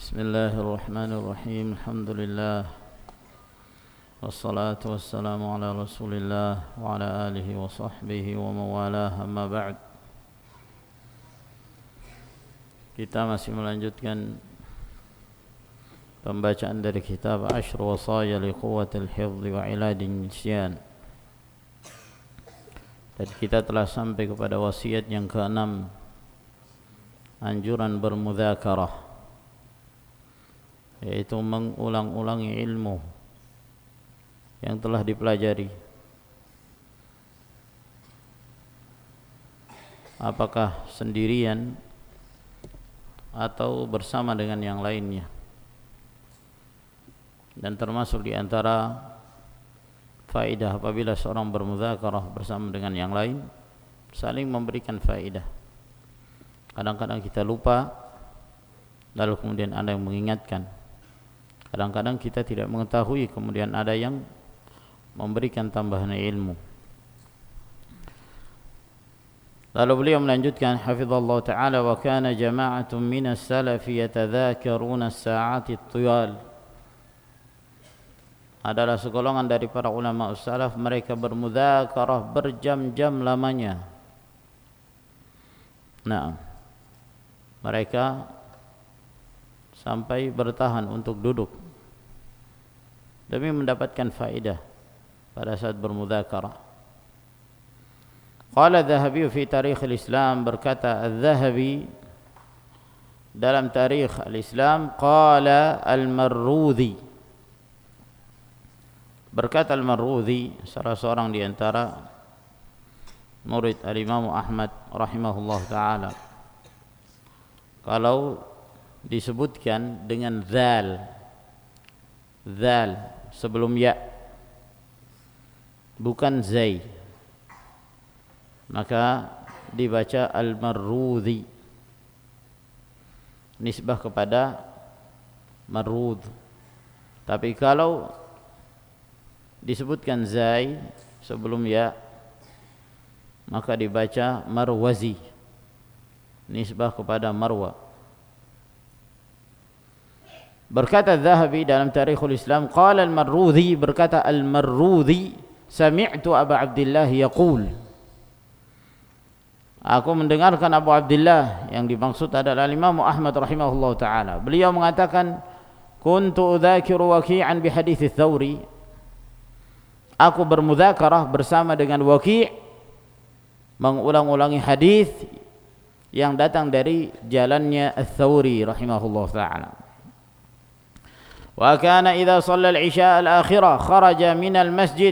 Bismillahirrahmanirrahim. Alhamdulillah. Wassalatu wassalamu ala Rasulillah wa ala alihi wa sahbihi wa mawalah. Amma ba'd. Kita masih melanjutkan pembacaan dari kitab Ashru Wasaya li Quwwatil Hifdzi wa Iladin Nisyan. Dan kita telah sampai kepada wasiat yang ke-6, anjuran bermudzakarah, yaitu mengulang-ulangi ilmu yang telah dipelajari. Apakah sendirian atau bersama dengan yang lainnya. Dan termasuk di antara faedah apabila seorang bermudzakarah bersama dengan yang lain, saling memberikan faedah. Kadang-kadang kita lupa, lalu kemudian ada yang mengingatkan. Kadang-kadang kita tidak mengetahui, kemudian ada yang memberikan tambahan ilmu. Lalu beliau melanjutkan, hafizallahu ta'ala, wa kana jama'atun minas salafi yatadzakaruna as-sa'ati at-tiyal. Adalah segolongan dari para ulama salaf, mereka bermudzakarah berjam-jam lamanya. Nah, mereka sampai bertahan untuk duduk demi mendapatkan faedah pada saat bermudzakarah. Qala Adz-Dzahabi fi Tarikh al-Islam, berkata Adz-Dzahabi dalam Tarikh al-Islam, qala al-Marrudhi, berkata al-Marrudhi, salah seorang di antara murid al-Imam Ahmad rahimahullah ta'ala, kalau disebutkan dengan zal sebelum ya, bukan zai, maka dibaca al-Marrudhi, nisbah kepada marrud. Tapi kalau disebutkan zai sebelum ya, maka dibaca Marwazi, nisbah kepada Marwa. Berkata Adz-Dzahabi dalam Tarikhul Islam, qala al-Marrudhi, berkata al-Marrudhi, sami'tu Abu Abdillah yaqul, aku mendengarkan Abu Abdillah, yang dimaksud adalah Imam Ahmad rahimahullah ta'ala, beliau mengatakan, kuntu udzakiru Waqi'an bi hadits Ats-Tsauri, aku bermudzakarah bersama dengan Waqi', mengulang-ulangi hadis yang datang dari jalannya Ats-Tsauri rahimahullah ta'ala. Wa kana idza shalla al-'isha al-akhirah kharaja min al-masjid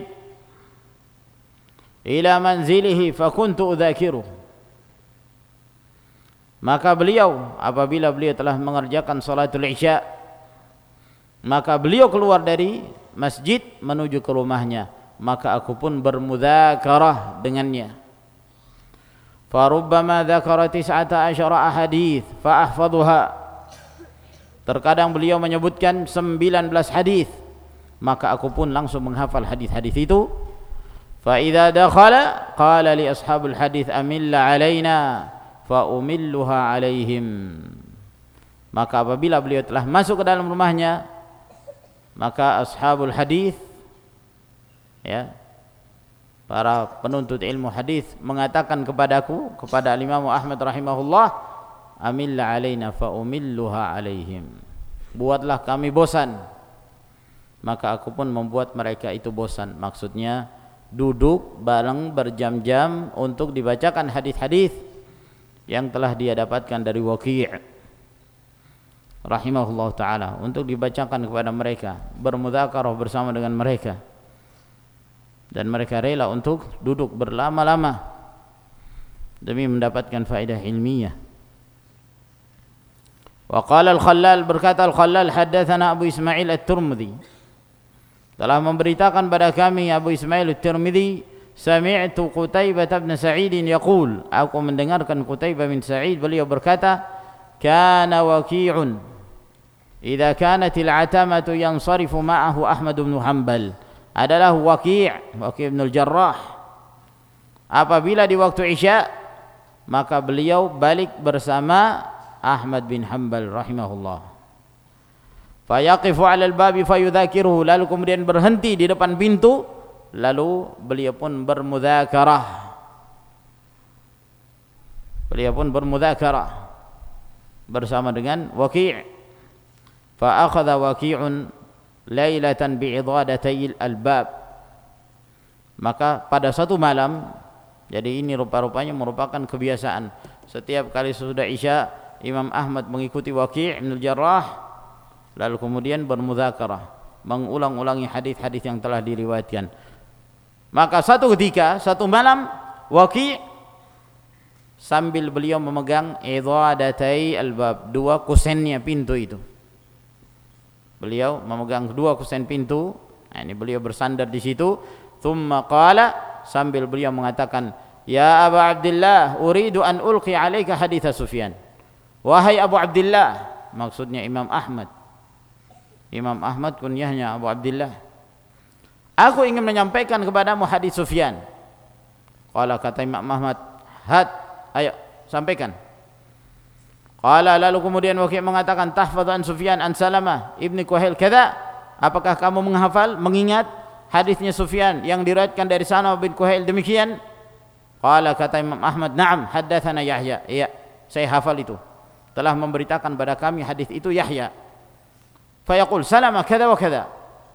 ila manzilihi fa kuntu udzakiruh. Maka beliau, apabila beliau telah mengerjakan salatul isya, maka beliau keluar dari masjid menuju ke rumahnya, maka aku pun bermudzakarah dengannya. Fa rubbama dzakara 19 ahadits fa ahfadhuha, terkadang beliau menyebutkan 19 hadis, maka aku pun langsung menghafal hadis-hadis itu. Fa idza dakhala qala li ashabul hadis amilla alaina fa umilluha alaihim, maka apabila beliau telah masuk ke dalam rumahnya, maka ashabul hadis, ya, para penuntut ilmu hadis, mengatakan kepadaku, kepada Imam Ahmad rahimahullah, amilla alaina fa umilluha alaihim, buatlah kami bosan, maka aku pun membuat mereka itu bosan. Maksudnya duduk bareng berjam-jam untuk dibacakan hadis-hadis yang telah dia dapatkan dari Waqi' rahimahullah ta'ala, untuk dibacakan kepada mereka, bermudzakarah bersama dengan mereka, dan mereka rela untuk duduk berlama-lama demi mendapatkan faedah ilmiah. Wa qala al-Khallal, berkata al-Khallal, haddatsana Abu Ismail at-Tirmidzi, telah memberitakan pada kami Abu Ismail at-Tirmidzi, sami'tu Qutaibah bin Sa'id yaqul, aku mendengarkan Qutaibah bin Sa'id, beliau berkata, kana Waqi'un idza kanat al-'atamatu yansarifu ma'ahu Ahmad bin Hanbal, adalah Waqi' bin al-Jarrah, apabila di waktu Isya, maka beliau balik bersama Ahmad bin Hanbal rahimahullah. Fayaqifu 'alal babi fayudzakiruhu, lalu kemudian berhenti di depan pintu, lalu beliau pun bermudzakarah. Beliau pun bermudzakarah bersama dengan Waki'. Fa akhadha Waqi'un lailatan bi'idadatil albab. Maka pada satu malam, jadi ini rupa-rupanya merupakan kebiasaan setiap kali sesudah Isya Imam Ahmad mengikuti Waki' bin Jarrah, lalu kemudian bermudzakarah, mengulang-ulangi hadis-hadis yang telah diriwayatkan. Maka satu ketika, satu malam, Waki' sambil beliau memegang idadatai albab, dua kusennya pintu itu. Beliau memegang dua kusen pintu. Nah, ini beliau bersandar di situ. Thumma qala, sambil beliau mengatakan, ya Abu Abdullah, uridu an ulqi alaika hadits Sufyan. Wahai Abu Abdullah, maksudnya Imam Ahmad. Imam Ahmad kunyahnya Abu Abdullah. Aku ingin menyampaikan kepadamu hadits Sufyan. Qala, kata Imam Ahmad, ayo sampaikan. Qala, lalu kemudian Waki' mengatakan, tahfadhu an Sufyan an Salamah ibni Kuhail kadza, apakah kamu menghafal, mengingat hadisnya Sufyan yang diriwayatkan dari Salamah bin Kuhail demikian? Qala, kata Imam Ahmad, na'am haddatsana Yahya. Iya, saya hafal itu. Telah memberitakan pada kami hadis itu Yahya. Fayaqul Salamah kadza wa kadza.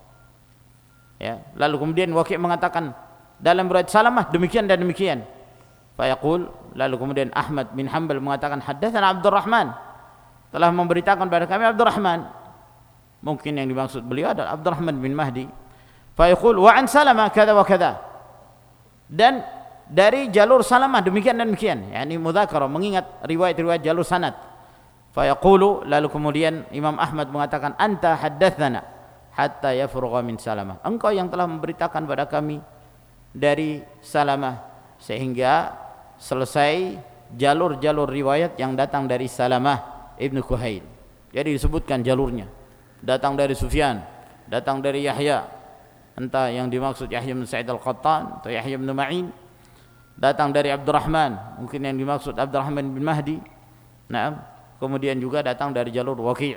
Ya, lalu kemudian Waki' mengatakan dalam riwayat Salamah demikian dan demikian. Fayaqul, lalu kemudian Ahmad bin Hanbal mengatakan haddatsana Abdurrahman, telah memberitakan pada kami Abdurrahman. Mungkin yang dimaksud beliau adalah Abdurrahman bin Mahdi. Fayaqul wa an Salamah kadza wa kadza. Dan dari jalur Salamah demikian dan demikian, yakni mudzakarah, mengingat riwayat-riwayat jalur sanad. Fayaqulu, lalu kemudian Imam Ahmad mengatakan, anta haddatsana hatta yafrugha min Salamah, engkau yang telah memberitakan pada kami dari Salamah sehingga selesai jalur-jalur riwayat yang datang dari Salamah ibnu Kuhail. Jadi disebutkan jalurnya, datang dari Sufyan, datang dari Yahya, entah yang dimaksud Yahya bin Sa'id al-Qattan atau Yahya bin Ma'in, datang dari Abdurrahman, mungkin yang dimaksud Abdurrahman bin Mahdi. Nah, kemudian juga datang dari jalur Waki'.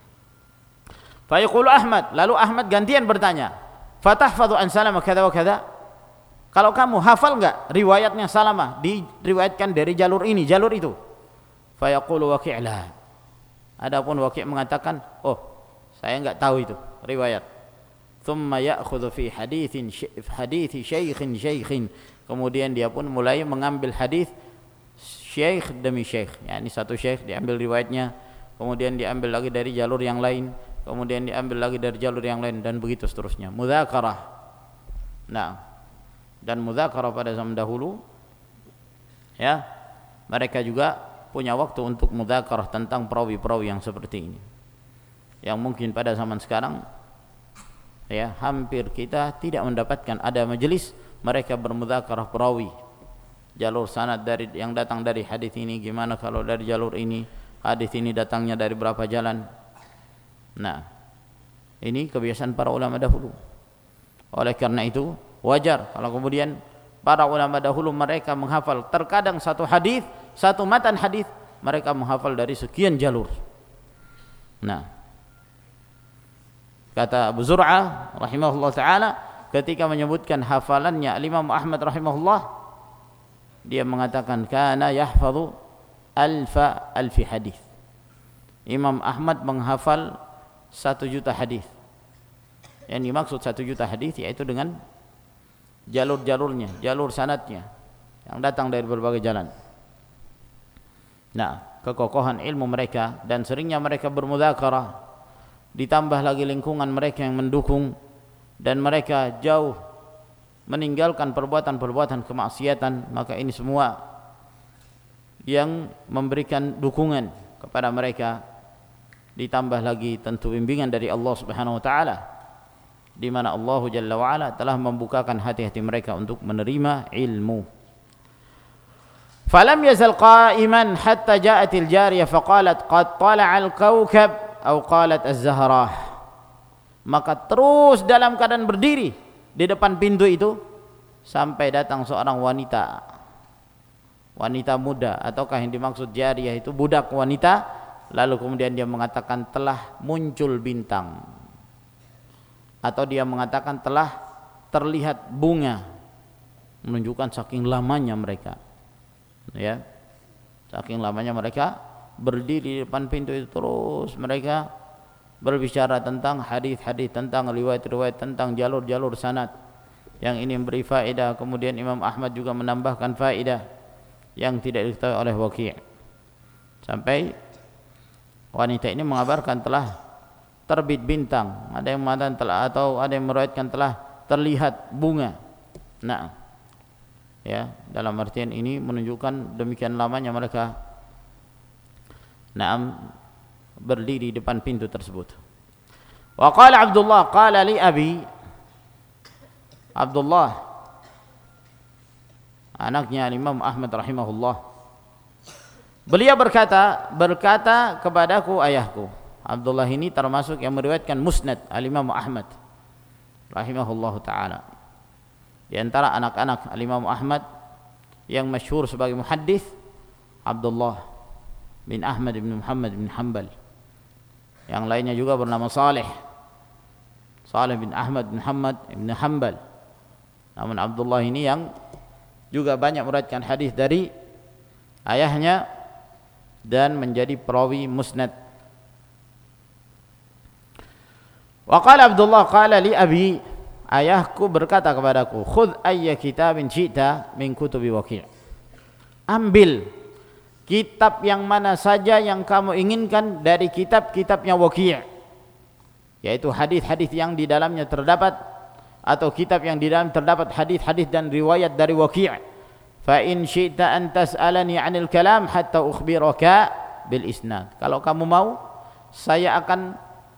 Fa yaqulu Ahmad, lalu Ahmad gantian bertanya, fatahfadhu an Salamah kadza wa kadza, kalau kamu hafal enggak riwayatnya Salamah diriwayatkan dari jalur ini, jalur itu? Fa yaqulu Waki' la. Adapun Waki' mengatakan, oh, saya enggak tahu itu riwayat. Thumma ya'khudhu fi hadithi syaikhin. Kemudian dia pun mulai mengambil hadis syekh demi syekh, yakni satu syekh diambil riwayatnya, kemudian diambil lagi dari jalur yang lain, kemudian diambil lagi dari jalur yang lain, dan begitu seterusnya. Mudzakarah. Nah, dan mudzakarah pada zaman dahulu, ya, mereka juga punya waktu untuk mudzakarah tentang perawi-perawi yang seperti ini, yang mungkin pada zaman sekarang, ya, hampir kita tidak mendapatkan ada majelis mereka bermudzakarah perawi, jalur sanad dari yang datang dari hadis ini, gimana kalau dari jalur ini, hadis ini datangnya dari berapa jalan. Nah, ini kebiasaan para ulama dahulu. Oleh karena itu wajar kalau kemudian para ulama dahulu mereka menghafal, terkadang satu hadis, satu matan hadis mereka menghafal dari sekian jalur. Nah, kata Abu Zur'ah rahimahullah ta'ala ketika menyebutkan hafalannya Imam Ahmad rahimahullah, dia mengatakan kana yahfadhu alfi hadis. Imam Ahmad menghafal 1.000.000 hadis. Yang dimaksud 1.000.000 hadis yaitu dengan jalur-jalurnya, jalur sanadnya yang datang dari berbagai jalan. Nah, kekokohan ilmu mereka dan seringnya mereka bermudzakarah, ditambah lagi lingkungan mereka yang mendukung, dan mereka jauh meninggalkan perbuatan-perbuatan kemaksiatan, maka ini semua yang memberikan dukungan kepada mereka, ditambah lagi tentu bimbingan dari Allah Subhanahu wa taala, di mana Allah Jalla wa ala telah membukakan hati-hati mereka untuk menerima ilmu. Falam yazal qa'iman hatta ja'atil jariyah faqalat qad tala'al kawkab atau qalat az-zahrah. Maka terus dalam keadaan berdiri di depan pintu itu sampai datang seorang wanita muda, ataukah yang dimaksud jariyah itu budak wanita, lalu kemudian dia mengatakan telah muncul bintang, atau dia mengatakan telah terlihat bunga, menunjukkan saking lamanya mereka, ya, saking lamanya mereka berdiri di depan pintu itu, terus mereka berbicara tentang hadis-hadis, tentang riwayat-riwayat, tentang jalur-jalur sanad yang ini memberi faedah. Kemudian Imam Ahmad juga menambahkan faedah yang tidak diketahui oleh Waki', sampai wanita ini mengabarkan telah terbit bintang, ada yang mengatakan telah, atau ada yang meriwayatkan telah terlihat bunga. Nah, ya, dalam artian ini menunjukkan demikian lamanya mereka berdiri di depan pintu tersebut. Wa qala Abdullah qala li abi, Abdullah anaknya Imam Ahmad rahimahullah, beliau berkata kepadaku ayahku. Abdullah ini termasuk yang meriwayatkan Musnad Al-Imam Ahmad rahimahullahu taala. Di antara anak-anak Al-Imam Ahmad yang masyhur sebagai muhaddits, Abdullah bin Ahmad bin Muhammad bin Hanbal. Yang lainnya juga bernama Saleh bin Ahmad bin Muhammad bin Hanbal. Namun Abdullah ini yang juga banyak meriwayatkan hadis dari ayahnya dan menjadi perawi Musnad. Wa qala Abdullah qala li abi, ayahku berkata kepadaku, khudh ayya kitabin syi'ta min kutubi Waki', ambil kitab yang mana saja yang kamu inginkan dari kitab-kitabnya Waki', yaitu hadis-hadis yang di dalamnya terdapat, atau kitab yang di dalam terdapat hadis-hadis dan riwayat dari Waki'. Fa in syi'ta an tas'alani 'anil kalam hatta ukhbiraka bil isnad. Kalau kamu mau, saya akan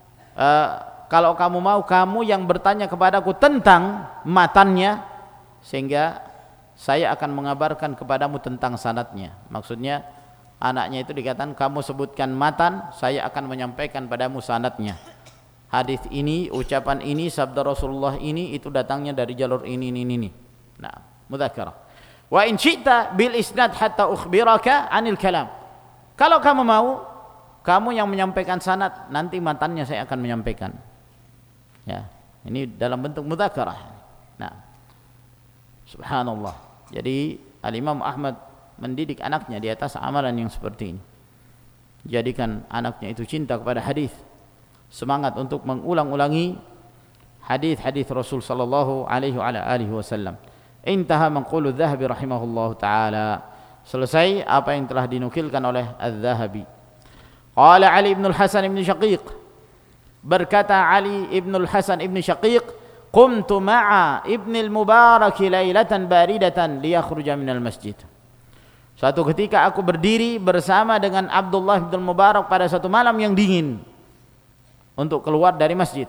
kalau kamu mau, kamu yang bertanya kepadaku tentang matannya, sehingga saya akan mengabarkan kepadamu tentang sanadnya. Maksudnya anaknya itu dikatakan, kamu sebutkan matan, saya akan menyampaikan padamu sanadnya. Hadis ini, ucapan ini, sabda Rasulullah ini, itu datangnya dari jalur ini. Nah, mudzakarah. Wa in syi'ta bil isnad hatta ukhbiraka 'anil kalam. Kalau kamu mau, kamu yang menyampaikan sanad, nanti matannya saya akan menyampaikan. Ya, ini dalam bentuk mudzakarah. Nah, subhanallah. Jadi Al-Imam Ahmad mendidik anaknya di atas amalan yang seperti ini. Jadikan anaknya itu cinta kepada hadis, semangat untuk mengulang-ulangi hadis-hadis Rasul sallallahu alaihi wasallam. Intaha manqulu Adz-Dzahabi rahimahullahu taala. Selesai apa yang telah dinukilkan oleh Adz-Dzahabi. Qala Ali ibn al-Hasan ibn Syaqiq, berkata Ali ibn al-Hasan ibn Syaqiq, qumtu ma'a ibn al-Mubarak lailatan baridatan liyakhruja minal masjid. Suatu ketika aku berdiri bersama dengan Abdullah bin Mubarak pada satu malam yang dingin untuk keluar dari masjid.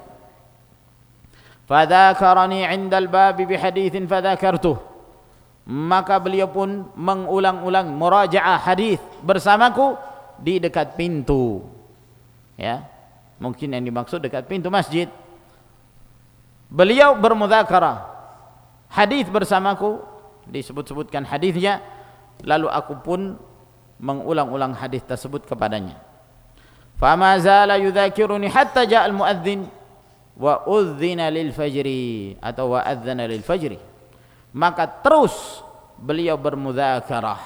Fadzakarani 'indal babi bihaditsin fadzakartuh. Maka beliau pun mengulang-ulang murajaah hadis bersamaku di dekat pintu. Ya, mungkin yang dimaksud dekat pintu masjid. Beliau bermudzakarah hadis bersamaku, disebut-sebutkan hadisnya, lalu aku pun mengulang-ulang hadis tersebut kepadanya. Fama zala yudzakiruni hatta ja'al muadzin wa udzina lil fajri, atau wa adzana lil fajri. Maka terus beliau bermudzakarah,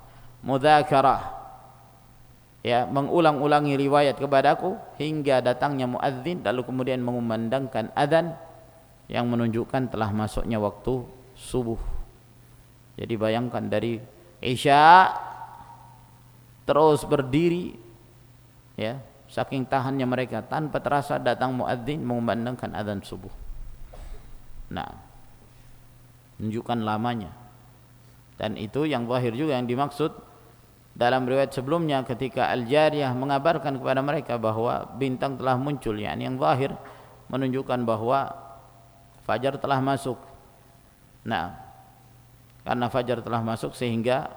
ya, mengulang-ulangi riwayat kepadaku hingga datangnya muadzin, lalu kemudian mengumandangkan adzan yang menunjukkan telah masuknya waktu subuh. Jadi bayangkan dari Isya terus berdiri, ya, saking tahannya mereka, tanpa terasa datang muadzin mengumandangkan adzan subuh. Nah, menunjukkan lamanya. Dan itu yang zahir juga yang dimaksud dalam riwayat sebelumnya ketika Al-Jariyah mengabarkan kepada mereka bahwa bintang telah muncul, yakni yang zahir menunjukkan bahwa fajar telah masuk. Nah, karena fajar telah masuk sehingga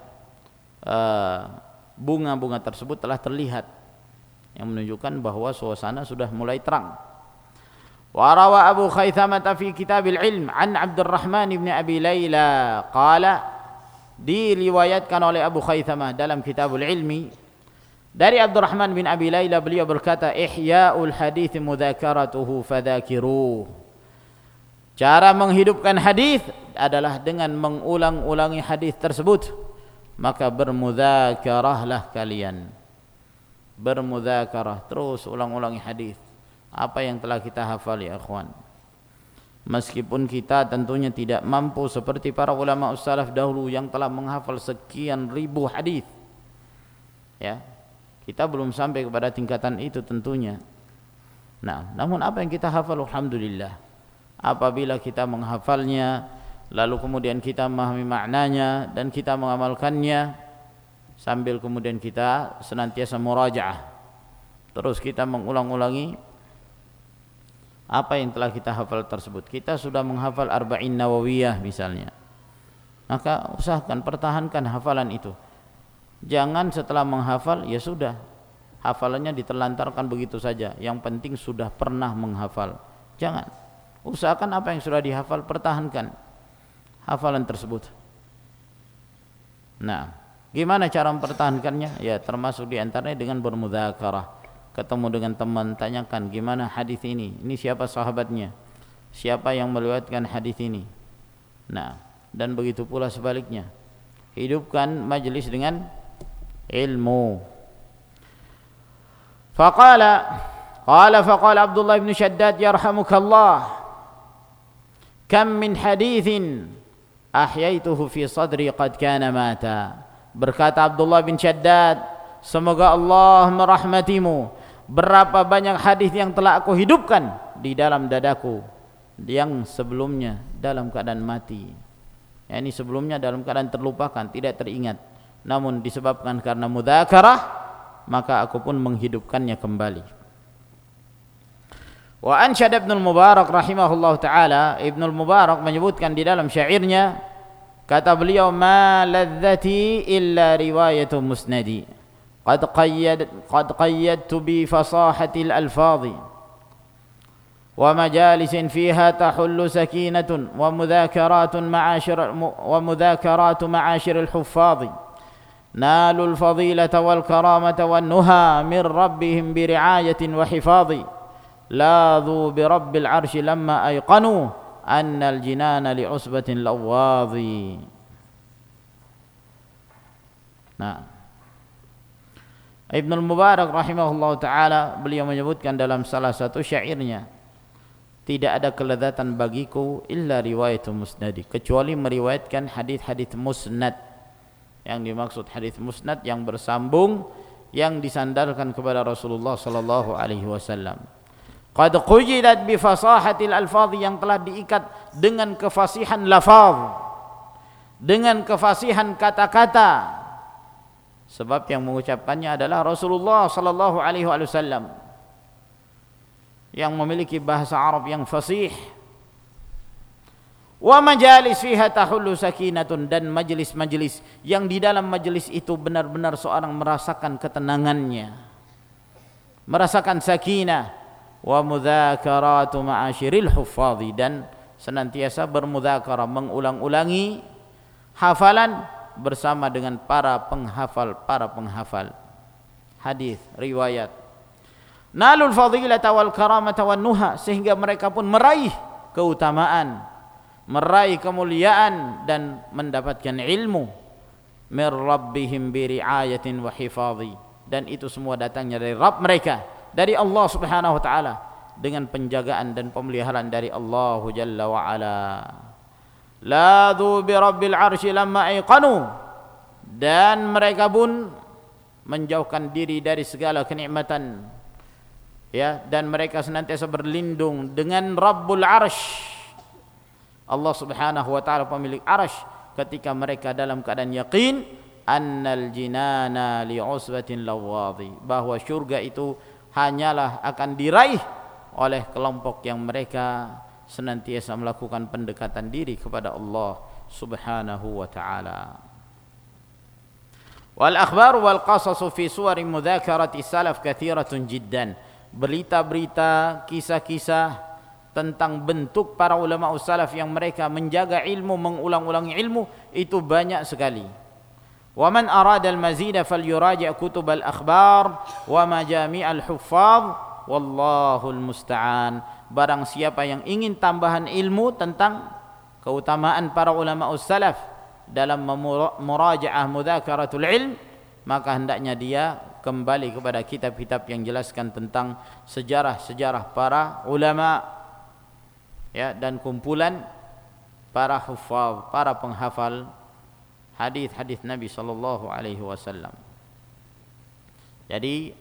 bunga-bunga tersebut telah terlihat, yang menunjukkan bahwa suasana sudah mulai terang. Wa rawa Abu Khaythamah fi Kitabil Ilm an Abdurrahman ibn Abi Layla qala, diriwayatkan oleh Abu Khaythamah dalam Kitabul Ilmi Dari Abdurrahman bin Abi Layla, beliau berkata, ihya'ul hadits mudzakaratuhu fadzakiruh. Cara menghidupkan hadis adalah dengan mengulang-ulangi hadis tersebut. Maka bermudzakarahlah kalian. Bermudzakarah, terus ulang-ulangi hadis apa yang telah kita hafal ya ikhwan. Meskipun kita tentunya tidak mampu seperti para ulama salaf dahulu yang telah menghafal sekian ribu hadis. Ya. Kita belum sampai kepada tingkatan itu tentunya. Nah, namun apa yang kita hafal alhamdulillah. Apabila kita menghafalnya, lalu kemudian kita memahami maknanya dan kita mengamalkannya, sambil kemudian kita senantiasa murajaah, terus kita mengulang-ulangi apa yang telah kita hafal tersebut. Kita sudah menghafal Arba'in Nawawiyah misalnya, maka usahakan pertahankan hafalan itu. Jangan setelah menghafal ya sudah hafalannya diterlantarkan begitu saja. Yang penting sudah pernah menghafal. Jangan. Usahakan apa yang sudah dihafal pertahankan hafalan tersebut. Nah, gimana cara mempertahankannya? Ya termasuk diantaranya dengan bermudzakarah. Ketemu dengan teman, tanyakan gimana hadis ini. Ini siapa sahabatnya? Siapa yang meriwayatkan hadis ini? Nah, dan begitu pula sebaliknya. Hidupkan majelis dengan ilmu. Faqala Abdullah bin Shaddad yarhamukallah, kam min hadithin ahyaituhu fi sadri qad kana mata. Berkata Abdullah bin Shaddad, semoga Allah merahmatimu, berapa banyak hadis yang telah aku hidupkan di dalam dadaku yang sebelumnya dalam keadaan mati. Yani sebelumnya dalam keadaan terlupakan, tidak teringat. Namun disebabkan karena mudzakarah, maka aku pun menghidupkannya kembali. Wa ansyada Ibnu Mubarak rahimahullah taala, Ibnu Mubarak menyebutkan di dalam syairnya, kata beliau, ma ladzati illa riwayatu musnadi qad qayyadtu bi fasahatil alfadhi wa majalisin fiha tahullu sakinatun wa mudzakaratu ma'ashir al-huffadhi nalu al-fadilata wal karamata wan nuha min rabbihim bi ri'ayatin wa hifadhi ladhu bi rabbil arshi lamma ayqanu annal jinana li'usbatin lawadhi. Nah, Ibnu Mubarak rahimahullah ta'ala beliau menyebutkan dalam salah satu syairnya, tidak ada kelezatan bagiku illa riwayatu musnadi, kecuali meriwayatkan hadis-hadis musnad. Yang dimaksud hadis musnad yang bersambung, yang disandarkan kepada Rasulullah sallallahu alaihi wasallam. Qad qujidat bi fasahatil alfadhi, yang telah diikat dengan kefasihan lafaz, dengan kefasihan kata-kata. Sebab yang mengucapkannya adalah Rasulullah sallallahu alaihi wasallam yang memiliki bahasa Arab yang fasih. Wa majalis fiha tahullu sakinatun, dan majlis-majlis yang di dalam majlis itu benar-benar seorang merasakan ketenangannya, merasakan sakinah. Wa mudzakaratu ma'asyiril huffadhi, dan senantiasa bermudzakarah, mengulang-ulangi hafalan bersama dengan para penghafal hadis riwayat. Nalul fadilata wal karamata wan nuha, sehingga mereka pun meraih keutamaan, meraih kemuliaan dan mendapatkan ilmu. Mir rabbihim bi ri'ayatin wa hifadhi, dan itu semua datangnya dari Rabb mereka, dari Allah Subhanahu wa taala, dengan penjagaan dan pemeliharaan dari Allah Jalla wa ala. Ladhu bi rabbil arsy lamma ayqanu, dan mereka pun menjauhkan diri dari segala kenikmatan, ya, dan mereka senantiasa berlindung dengan Rabbul Arsy, Allah Subhanahu wa taala pemilik arsy, ketika mereka dalam keadaan yakin annal jinana li'usbatin lawadhi, bahwa syurga itu hanyalah akan diraih oleh kelompok yang mereka senantiasa melakukan pendekatan diri kepada Allah Subhanahu wa taala. Wal akhbar wal qasasu fi suwari mudzakarati salaf katsiratun jiddan. Berita-berita, kisah-kisah tentang bentuk para ulama salaf yang mereka menjaga ilmu, mengulang-ulangi ilmu, itu banyak sekali. ومن أراد المزيد فليراجع كتب الأخبار ومجامع الحفاظ والله المستعان. Barang siapa yang ingin tambahan ilmu tentang keutamaan para ulama salaf dalam murajaah mudzakaratul ilm, maka hendaknya dia kembali kepada kitab-kitab yang jelaskan tentang sejarah-sejarah para ulama, ya, dan kumpulan para hufaz, para penghafal hadis-hadis Nabi sallallahu alaihi wasallam. Jadi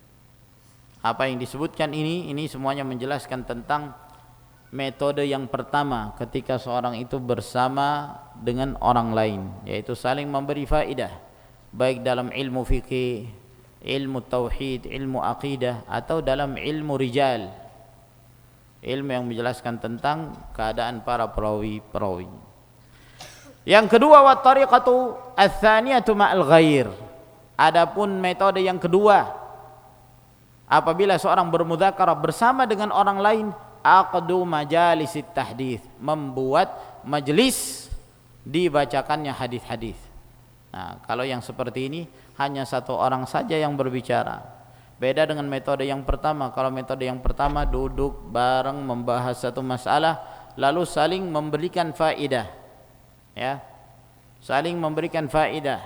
apa yang disebutkan ini semuanya menjelaskan tentang metode yang pertama ketika seorang itu bersama dengan orang lain, yaitu saling memberi faedah baik dalam ilmu fikih, ilmu tauhid, ilmu aqidah, atau dalam ilmu rijal, ilmu yang menjelaskan tentang keadaan para perawi-perawi. Yang kedua, wa tariqatu ats-tsaniyatu ma'al ghair. Adapun metode yang kedua, apabila seorang bermudzakarah bersama dengan orang lain, aqdu majalisit tahdits, membuat majelis dibacakannya hadis-hadis. Nah, kalau yang seperti ini hanya satu orang saja yang berbicara. Beda dengan metode yang pertama. Kalau metode yang pertama duduk bareng membahas satu masalah lalu saling memberikan faedah, ya, saling memberikan faedah.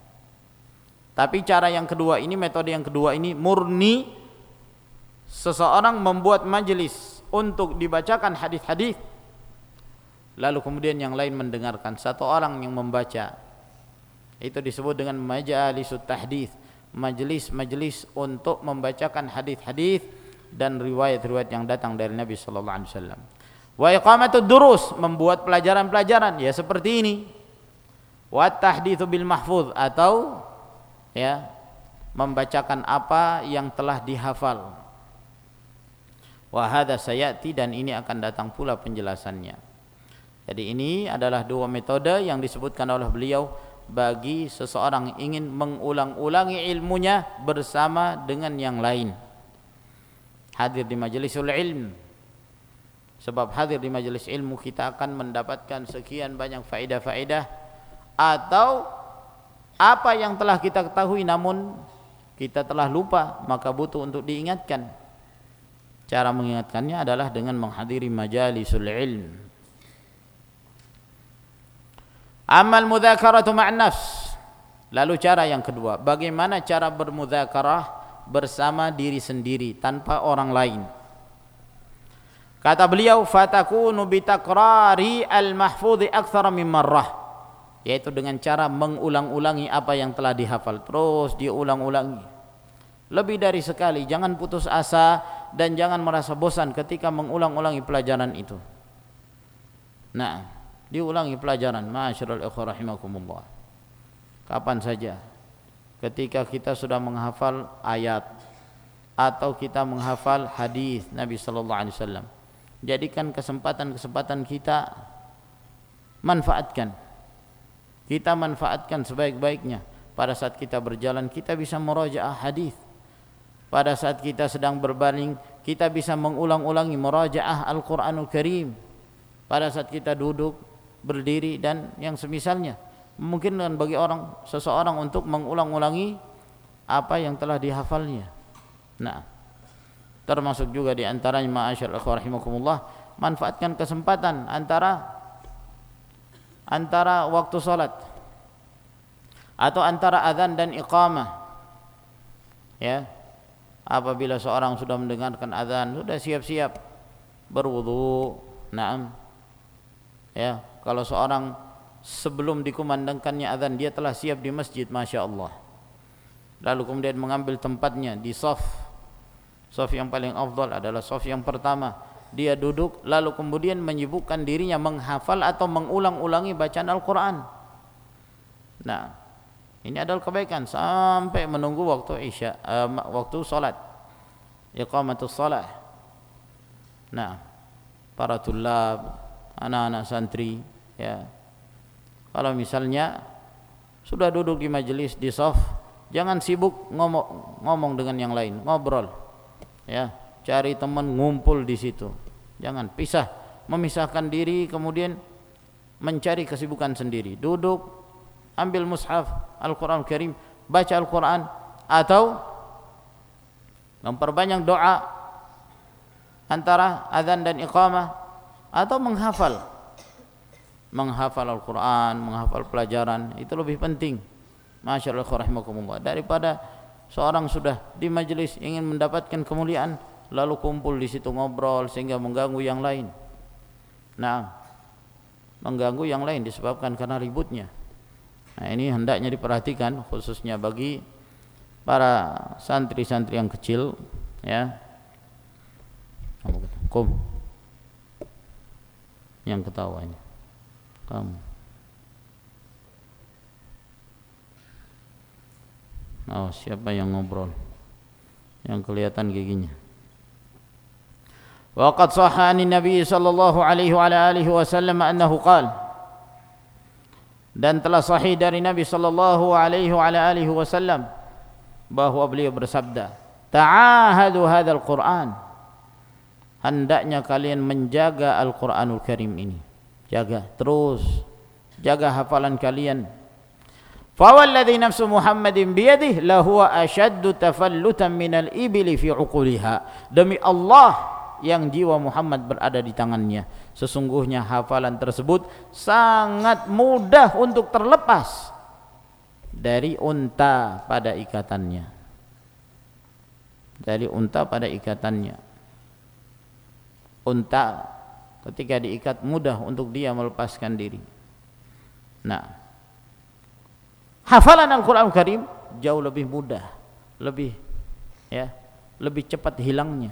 Tapi cara yang kedua ini, metode yang kedua ini murni seseorang membuat majelis untuk dibacakan hadis-hadis, lalu kemudian yang lain mendengarkan, satu orang yang membaca. Itu disebut dengan majalisut tahdits, majelis-majelis untuk membacakan hadis-hadis dan riwayat-riwayat yang datang dari Nabi sallallahu alaihi wasallam. Wa iqamatud durus, membuat pelajaran-pelajaran, ya seperti ini. Wa tahditsu bil mahfuz, atau ya membacakan apa yang telah dihafal. Wa hadza sayati, dan ini akan datang pula penjelasannya. Jadi ini adalah dua metode yang disebutkan oleh beliau bagi seseorang ingin mengulang-ulangi ilmunya bersama dengan yang lain. Hadir di majlisul ilm, sebab hadir di majelis ilmu kita akan mendapatkan sekian banyak faedah-faedah, atau apa yang telah kita ketahui namun kita telah lupa, maka butuh untuk diingatkan. Cara mengingatkannya adalah dengan menghadiri majalisul ilm. Amal mudzakaratu ma'an nafs. Lalu cara yang kedua, bagaimana cara bermudzakarah bersama diri sendiri tanpa orang lain. Kata beliau, fatakunu bitakrari al-mahfudhi aktsara min marrah, yaitu dengan cara mengulang-ulangi apa yang telah dihafal, terus diulang-ulangi lebih dari sekali. Jangan putus asa dan jangan merasa bosan ketika mengulang-ulangi pelajaran itu. Nah, diulangi pelajaran, ma'asyiral ikhwah rahimakumullah, kapan saja. Ketika kita sudah menghafal ayat atau kita menghafal hadis Nabi sallallahu alaihi wasallam, jadikan kesempatan-kesempatan kita, manfaatkan. Kita manfaatkan sebaik-baiknya. Pada saat kita berjalan, kita bisa murajaah hadis. Pada saat kita sedang berbaring, kita bisa mengulang-ulangi murajaah Al-Qur'anul Karim. Pada saat kita duduk, berdiri, dan yang semisalnya, memungkinkan bagi seseorang untuk mengulang-ulangi apa yang telah dihafalnya. Nah, termasuk juga di antaranya, ma'asyar ikhwah rahimakumullah, manfaatkan kesempatan antara waktu salat atau antara azan dan iqamah. Ya, apabila seorang sudah mendengarkan azan, sudah siap-siap berwudu. Naam. Ya, kalau seorang sebelum dikumandangkannya azan dia telah siap di masjid, masya Allah, lalu kemudian mengambil tempatnya di shaf yang paling afdal adalah shaf yang pertama, dia duduk lalu kemudian menyibukkan dirinya menghafal atau mengulang-ulangi bacaan Al-Quran. Nah, ini adalah kebaikan sampai menunggu waktu isya, waktu salat, iqamatus salat. Nah, para tulab, anak-anak santri, ya, kalau misalnya sudah duduk di majelis, di shaf, jangan sibuk ngomong dengan yang lain, ngobrol, ya, cari teman, ngumpul di situ. Jangan memisahkan diri kemudian mencari kesibukan sendiri. Duduk ambil mushaf Al-Quran Al-Karim, baca Al-Quran, atau memperbanyak doa antara azan dan iqamah, atau menghafal Al-Quran, menghafal pelajaran. Itu lebih penting, masyaallah rahimakumullah, daripada seorang sudah di majelis ingin mendapatkan kemuliaan lalu kumpul di situ ngobrol sehingga mengganggu yang lain. Nah, mengganggu yang lain disebabkan karena ributnya. Nah, ini hendaknya diperhatikan khususnya bagi para santri-santri yang kecil, ya. Kum, yang ketawa ini kamu. Oh, siapa yang ngobrol? Yang kelihatan giginya. Wa qad sahha an Nabi sallallahu alaihi wa alihi wasallam annahu qala, dan telah sahih dari Nabi sallallahu alaihi wa alihi wasallam bahwa beliau bersabda, ta'ahadu hadzal Qur'an, hendaknya kalian menjaga Al-Qur'anul Karim ini. Jaga terus, jaga hafalan kalian. Fa walladzi nafsu Muhammadin biyadihi la huwa ashaddu tafallutan minal ibli fi uquliha. Demi Allah yang jiwa Muhammad berada di tangannya, sesungguhnya hafalan tersebut sangat mudah untuk terlepas dari unta pada ikatannya. Dari unta pada ikatannya. Unta ketika diikat mudah untuk dia melepaskan diri. Nah, hafalan Al-Quran Al-Karim jauh lebih mudah, lebih cepat hilangnya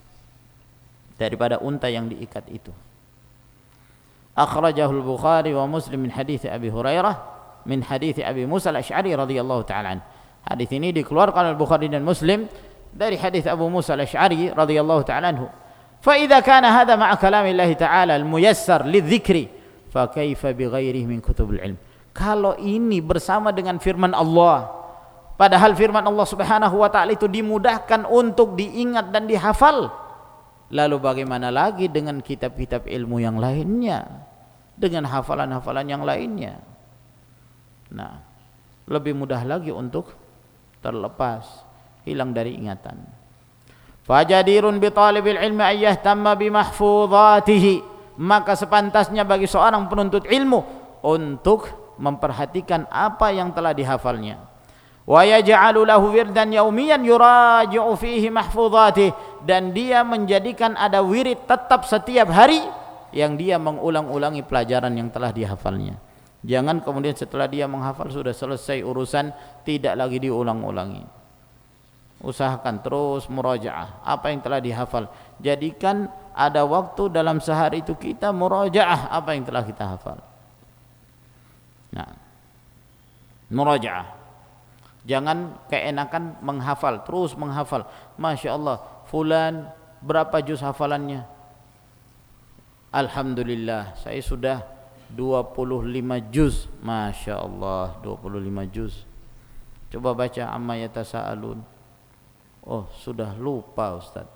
daripada unta yang diikat itu. Akhrajahu Al-Bukhari wa Muslim min hadits Abi Hurairah min hadits Abi Musa Al-Asy'ari radhiyallahu ta'ala an. Hadis ini dikeluarkan oleh Bukhari dan Muslim dari hadis Abu Musa Al-Asy'ari radhiyallahu ta'ala anhu. Fa idza kana hadha ma'a kalamillahi ta'ala al-muyassar lidzikri fa kaifa bighairihi min kutubil ilm. Kalau ini bersama dengan firman Allah, padahal firman Allah Subhanahu wa taala itu dimudahkan untuk diingat dan dihafal, lalu bagaimana lagi dengan kitab-kitab ilmu yang lainnya, dengan hafalan-hafalan yang lainnya? Nah, lebih mudah lagi untuk terlepas, hilang dari ingatan. Fajadirun bi talibil ilmi ay yahtamma bi mahfuzatihi, maka sepantasnya bagi seorang penuntut ilmu untuk memperhatikan apa yang telah dihafalnya. Wa yaj'alu lahu wirdan yaumiyan yuraji'u fihi mahfuzatihi, dan dia menjadikan ada wirid tetap setiap hari yang dia mengulang-ulangi pelajaran yang telah dihafalnya. Jangan kemudian setelah dia menghafal sudah selesai urusan, tidak lagi diulang-ulangi. Usahakan terus murajaah apa yang telah dihafal. Jadikan ada waktu dalam sehari itu kita murajaah apa yang telah kita hafal. Nah, murajaah. Jangan keenakan menghafal, terus menghafal. Masya Allah, fulan berapa juz hafalannya? Alhamdulillah, saya sudah 25 juz. Masya Allah, 25 juz. Coba baca amma yatasaalun. Oh, sudah lupa Ustaz.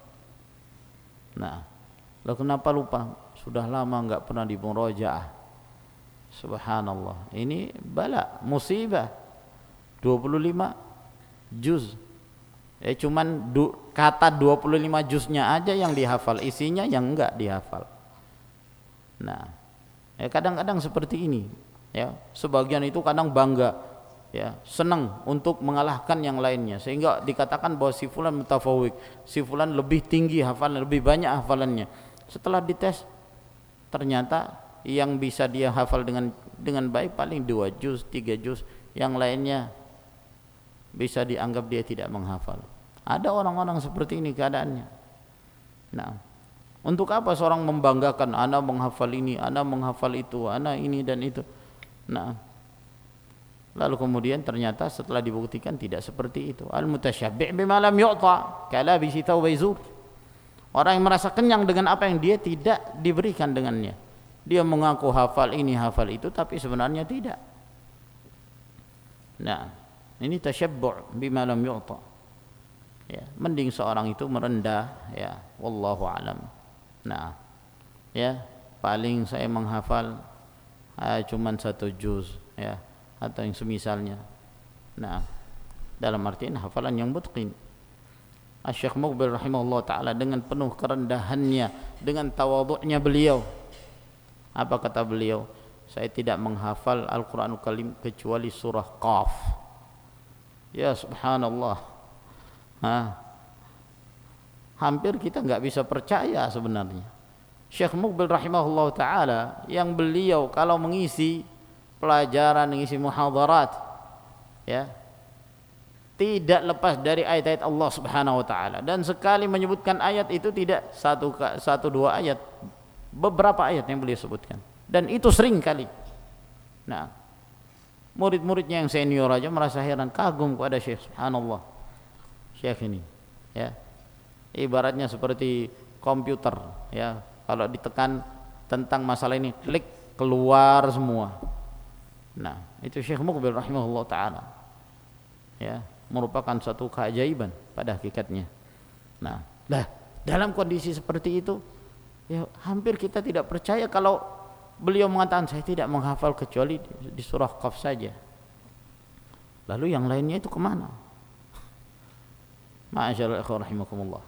Nah, lalu kenapa lupa? Sudah lama enggak pernah dimurajaah. Subhanallah, ini bala, musibah. 25 juz. Cuman kata 25 juznya aja yang dihafal, isinya yang enggak dihafal. Nah, kadang-kadang seperti ini, ya. Sebagian itu kadang bangga, ya, senang untuk mengalahkan yang lainnya, sehingga dikatakan bahwa si fulan mutafawwik, si fulan lebih tinggi hafalan, lebih banyak hafalannya. Setelah dites ternyata yang bisa dia hafal dengan baik paling 2 juz, 3 juz, yang lainnya bisa dianggap dia tidak menghafal. Ada orang-orang seperti ini keadaannya. Nah, untuk apa seorang membanggakan ana menghafal ini, ana menghafal itu, ana ini dan itu. Nah, lalu kemudian ternyata setelah dibuktikan tidak seperti itu. Al-mutasyabbi' bima lam yu'ta kalabisi thawbi zur. Orang yang merasa kenyang dengan apa yang dia tidak diberikan dengannya. Dia mengaku hafal ini, hafal itu, tapi sebenarnya tidak. Nah, ini tasyabbu' bima lam yu'ta. Ya, mending seorang itu merendah, ya, wallahu alam. Nah, ya, paling saya menghafal cuman 1 juz, ya. atau yang semisalnya. Nah, dalam artian hafalan yang mutqin. Asy-Syaikh Muqbil rahimahullah taala dengan penuh kerendahannya, dengan tawadhu'nya beliau. Apa kata beliau? Saya tidak menghafal Al-Qur'anul Karim kecuali surah Qaf. Ya subhanallah. Hampir kita enggak bisa percaya sebenarnya. Syekh Muqbil rahimahullah taala yang beliau kalau mengisi pelajaran, mengisi muhadharat, ya, tidak lepas dari ayat-ayat Allah Subhanahu wa taala, dan sekali menyebutkan ayat itu tidak satu dua ayat, beberapa ayat yang beliau sebutkan, dan itu sering kali. Nah, murid-muridnya yang senior aja merasa heran, kagum kepada Syekh. Subhanallah, Syekh ini, ya, ibaratnya seperti komputer, ya, kalau ditekan tentang masalah ini, klik keluar semua. Nah, itu Syekh Muqbil rahimahullah taala, ya, merupakan suatu keajaiban pada hakikatnya. Nah, dalam kondisi seperti itu, ya, hampir kita tidak percaya kalau beliau mengatakan saya tidak menghafal kecuali di surah Qaf saja. Lalu yang lainnya itu kemana? Ma'asyiral ikhwan rahimakumullah.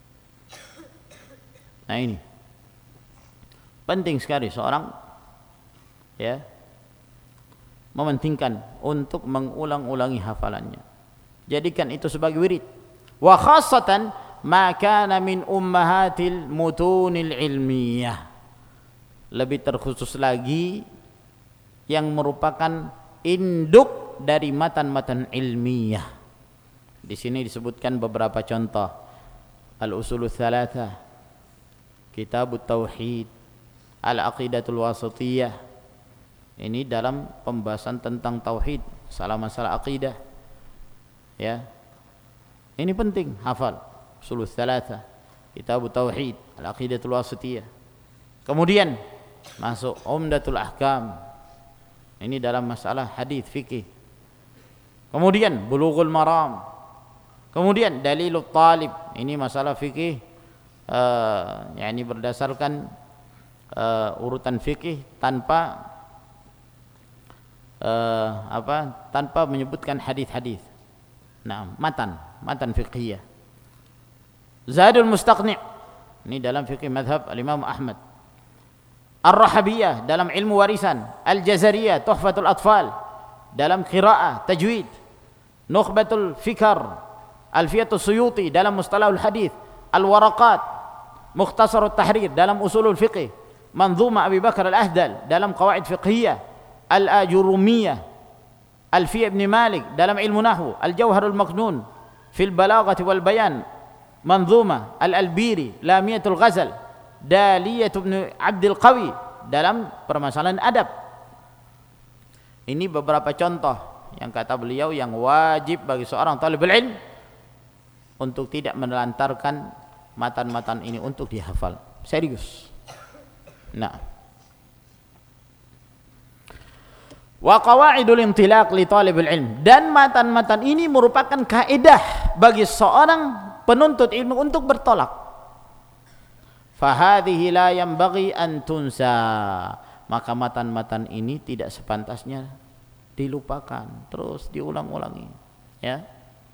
Nah, ini penting sekali seorang, ya, mementingkan untuk mengulang-ulangi hafalannya. Jadikan itu sebagai wirid. Wa khassatan ma kana min ummahatil mutunil ilmiyah. Lebih terkhusus lagi yang merupakan induk dari matan-matan ilmiah. Di sini disebutkan beberapa contoh. Al-Usulul Tsalatsah, Kitabut Tauhid, Al-Aqidatul Wasithiyah. Ini dalam pembahasan tentang tauhid, masalah-masalah akidah. Ya, ini penting hafal Usulul Tsalatsah, Kitabut Tauhid, Al-Aqidatul Wasithiyah. Kemudian masuk Umdatul Ahkam, ini dalam masalah hadis fikih. Kemudian Bulughul Maram. Kemudian Dalilut Talib, ini masalah fikih, yakni berdasarkan urutan fikih tanpa tanpa menyebutkan hadis-hadis. Nah, matan fiqhiyah. Zadul Mustaqni', ini dalam fikih mazhab al-Imam Ahmad. Ar-Rahabiyah dalam ilmu warisan. Al-Jazariyah Tuhfatul Atfal dalam qiraah tajwid. Nukhbatul Fikr, Alfiyatus Suyuti dalam mustalahul hadis. Al-Waraqat, Mukhtasarut Tahrir dalam usulul fiqh. Manzuma Abi Bakar Al-Ahdal dalam qawaid fiqhiyah. Al-Ajurumiyah, Alfiyah Ibn Malik dalam ilmu nahwu. Al-Jawharul Maknun fil Balaghati wal Bayan. Manzuma Al-Albiri, Lamiyatul Ghazal, Daliyah Ibn Abdul Qawi dalam permasalahan adab. Ini beberapa contoh yang kata beliau yang wajib bagi seorang talibul ilm untuk tidak menelantarkan matan-matan ini untuk dihafal. Serius. Nah, wa qawaidul intilaq li talibul ilm, dan matan-matan ini merupakan kaidah bagi seorang penuntut ilmu untuk bertolak. Fahadhihi la yanbaghi an tunsa, maka matan-matan ini tidak sepantasnya dilupakan, terus diulang-ulangi, ya.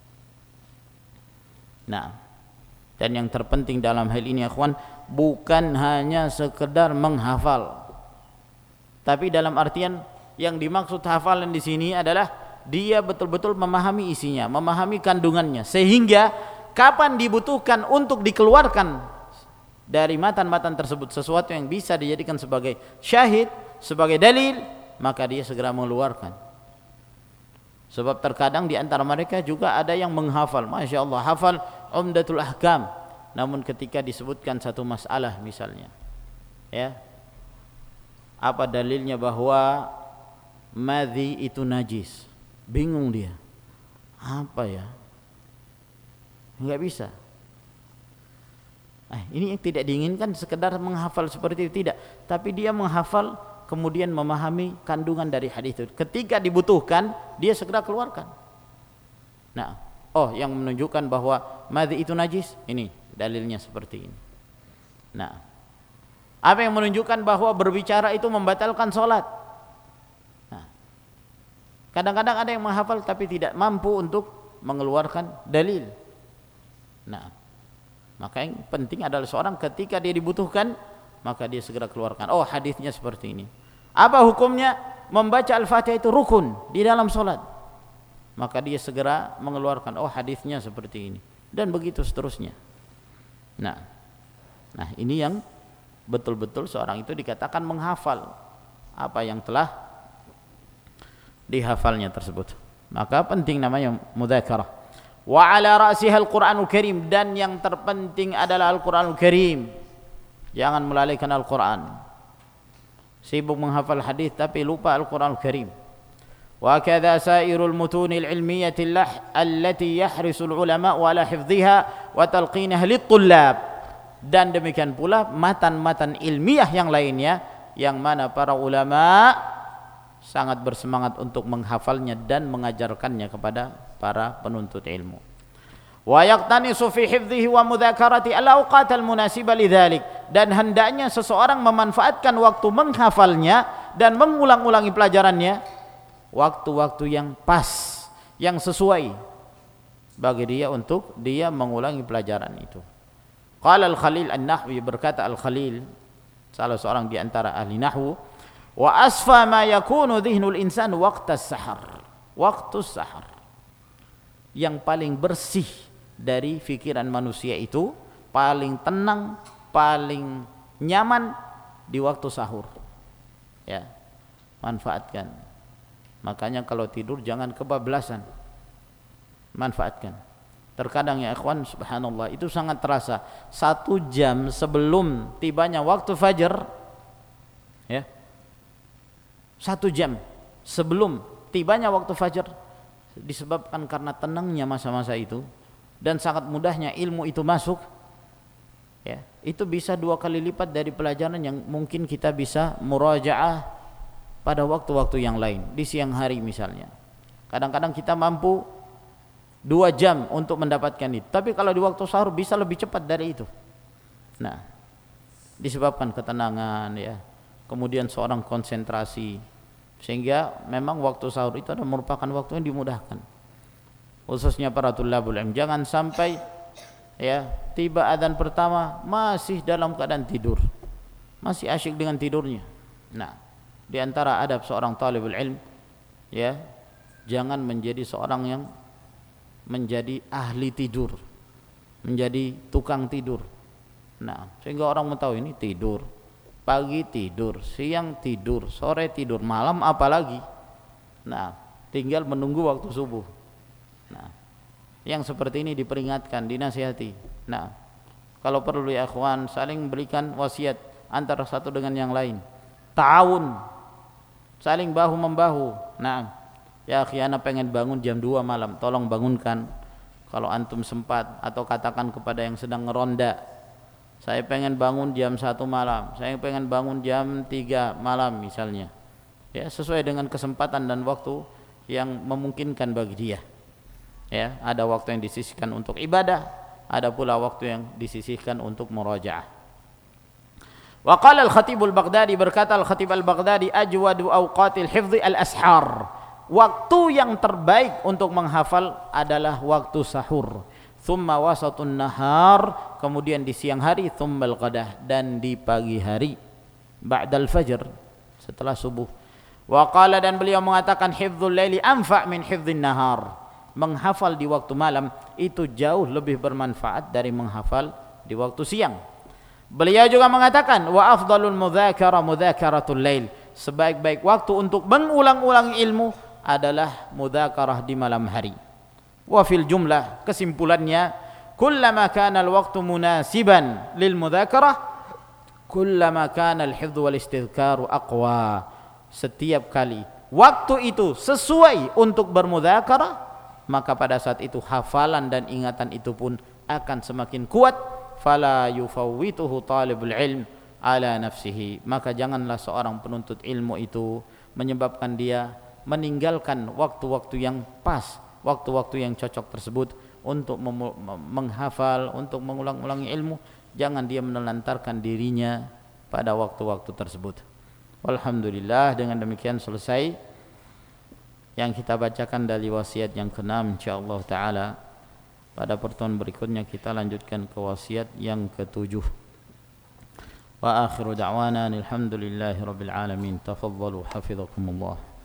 Nah, dan yang terpenting dalam hal ini ya ikhwan, bukan hanya sekedar menghafal, tapi dalam artian yang dimaksud hafalan di sini adalah dia betul-betul memahami isinya, memahami kandungannya, sehingga kapan dibutuhkan untuk dikeluarkan dari matan-matan tersebut sesuatu yang bisa dijadikan sebagai syahid, sebagai dalil, maka dia segera mengeluarkan. Sebab terkadang di antara mereka juga ada yang menghafal, Masya Allah, hafal Umdatul Ahkam, namun ketika disebutkan satu masalah misalnya, ya, apa dalilnya bahwa madhi itu najis, bingung dia, apa ya, enggak bisa. Ini yang tidak diinginkan sekedar menghafal seperti itu, tidak, tapi dia menghafal kemudian memahami kandungan dari hadis itu. Ketika dibutuhkan dia segera keluarkan. Nah, yang menunjukkan bahwa madhi itu najis, ini dalilnya seperti ini. Nah, apa yang menunjukkan bahwa berbicara itu membatalkan sholat? Nah, Kadang-kadang ada yang menghafal tapi tidak mampu untuk mengeluarkan dalil. Nah, maka yang penting adalah seorang ketika dia dibutuhkan, maka dia segera keluarkan. Oh, hadisnya seperti ini. Apa hukumnya? Membaca Al-Fatihah itu rukun di dalam salat. Maka dia segera mengeluarkan, oh hadisnya seperti ini. Dan begitu seterusnya. Nah, ini yang betul-betul seorang itu dikatakan menghafal apa yang telah dihafalnya tersebut. Maka penting namanya mudzakarah. Wa ala ra'siha al-Qur'anul Karim, dan yang terpenting adalah Al-Qur'anul Karim. Jangan melalaikan Al-Qur'an. Sibuk menghafal hadis tapi lupa Al-Qur'anul Karim. Wa kadza sairul mutunil ilmiyyati allati yahrisul ulama ala hifdhiha wa talqinha lit-tullab. Dan demikian pula matan-matan ilmiah yang lainnya yang mana para ulama sangat bersemangat untuk menghafalnya dan mengajarkannya kepada para penuntut ilmu. Wa yaqtanisu fi hifdhihi wa mudzakarati al-awqat al-munasibah lidzalik, dan hendaknya seseorang memanfaatkan waktu menghafalnya dan mengulang-ulangi pelajarannya waktu-waktu yang pas, yang sesuai bagi dia untuk dia mengulangi pelajaran itu. Qala al-Khalil an-Nahwi, berkata al-Khalil, salah seorang di antara ahli nahwu, wa asfa ma yakunu dhihnul insan waqtas sahar. Waktu sahar yang paling bersih dari pikiran manusia itu, paling tenang, paling nyaman di waktu sahur. Ya, manfaatkan. Makanya kalau tidur jangan kebablasan. Manfaatkan. Terkadang ya ikhwan, subhanallah, itu sangat terasa. 1 jam sebelum tibanya waktu fajar, ya, 1 jam sebelum tibanya waktu fajar, disebabkan karena tenangnya masa-masa itu dan sangat mudahnya ilmu itu masuk, ya, itu bisa 2 kali lipat dari pelajaran yang mungkin kita bisa murajaah pada waktu-waktu yang lain, di siang hari misalnya. Kadang-kadang kita mampu 2 jam untuk mendapatkan itu, tapi kalau di waktu sahur bisa lebih cepat dari itu. Nah, disebabkan ketenangan, ya, kemudian seorang konsentrasi, sehingga memang waktu sahur itu adalah merupakan waktu yang dimudahkan, khususnya para tulabul ilm. Jangan sampai, ya, tiba adzan pertama masih dalam keadaan tidur, masih asyik dengan tidurnya. Nah, di antara adab seorang talibul ilm, ya, jangan menjadi seorang yang menjadi ahli tidur, menjadi tukang tidur. Nah, sehingga orang mau tahu ini tidur, pagi tidur, siang tidur, sore tidur, malam apalagi. Nah, tinggal menunggu waktu subuh. Nah, yang seperti ini diperingatkan, dinasihati. Nah, kalau perlu ya ikhwan, saling berikan wasiat antara satu dengan yang lain. Ta'awun, saling bahu membahu. Nah, ya akhi, ana pengen bangun jam 2 malam, tolong bangunkan kalau antum sempat, atau katakan kepada yang sedang ngeronda, saya pengen bangun jam 1 malam, saya pengen bangun jam 3 malam misalnya. Ya, sesuai dengan kesempatan dan waktu yang memungkinkan bagi dia. Ya, ada waktu yang disisihkan untuk ibadah, ada pula waktu yang disisihkan untuk murajaah. Wa qala al-Khatib al-Baghdadi, berkata al-Khatib al-Baghdadi, ajwadu awqatil hifdhi al-ashar. Waktu yang terbaik untuk menghafal adalah waktu sahur. Thumma wasatun nahar, kemudian di siang hari, thummal qadah, dan di pagi hari, ba'dal fajr, setelah subuh. Wa qala, dan beliau mengatakan, hifdzul laili anfa' min hifdzin nahar. Menghafal di waktu malam itu jauh lebih bermanfaat dari menghafal di waktu siang. Beliau juga mengatakan, wa afdalul mudzakarah mudzakaratul lail. Sebaik-baik waktu untuk mengulang-ulang ilmu adalah mudzakarah di malam hari. Wa fil jumlah, kesimpulannya, kullama kana al-waqtu munasiban lil mudzakarah, kullama kana al-hifdz wal istidhkaru aqwa. Setiap kali waktu itu sesuai untuk bermudzakarah, maka pada saat itu hafalan dan ingatan itu pun akan semakin kuat. Fala yufawwituhu talibul ilm ala nafsihi, maka janganlah seorang penuntut ilmu itu menyebabkan dia meninggalkan waktu-waktu yang pas, waktu-waktu yang cocok tersebut untuk menghafal, untuk mengulang-ulangi ilmu. Jangan dia menelantarkan dirinya pada waktu-waktu tersebut. Alhamdulillah, dengan demikian selesai, yang kita bacakan dari wasiat yang ke-6 insyaallah taala. Pada pertemuan berikutnya kita lanjutkan ke wasiat yang ke-7. Wa akhiru da'wana alhamdulillahi rabbil alamin. Tafadhalu hafizakumullah.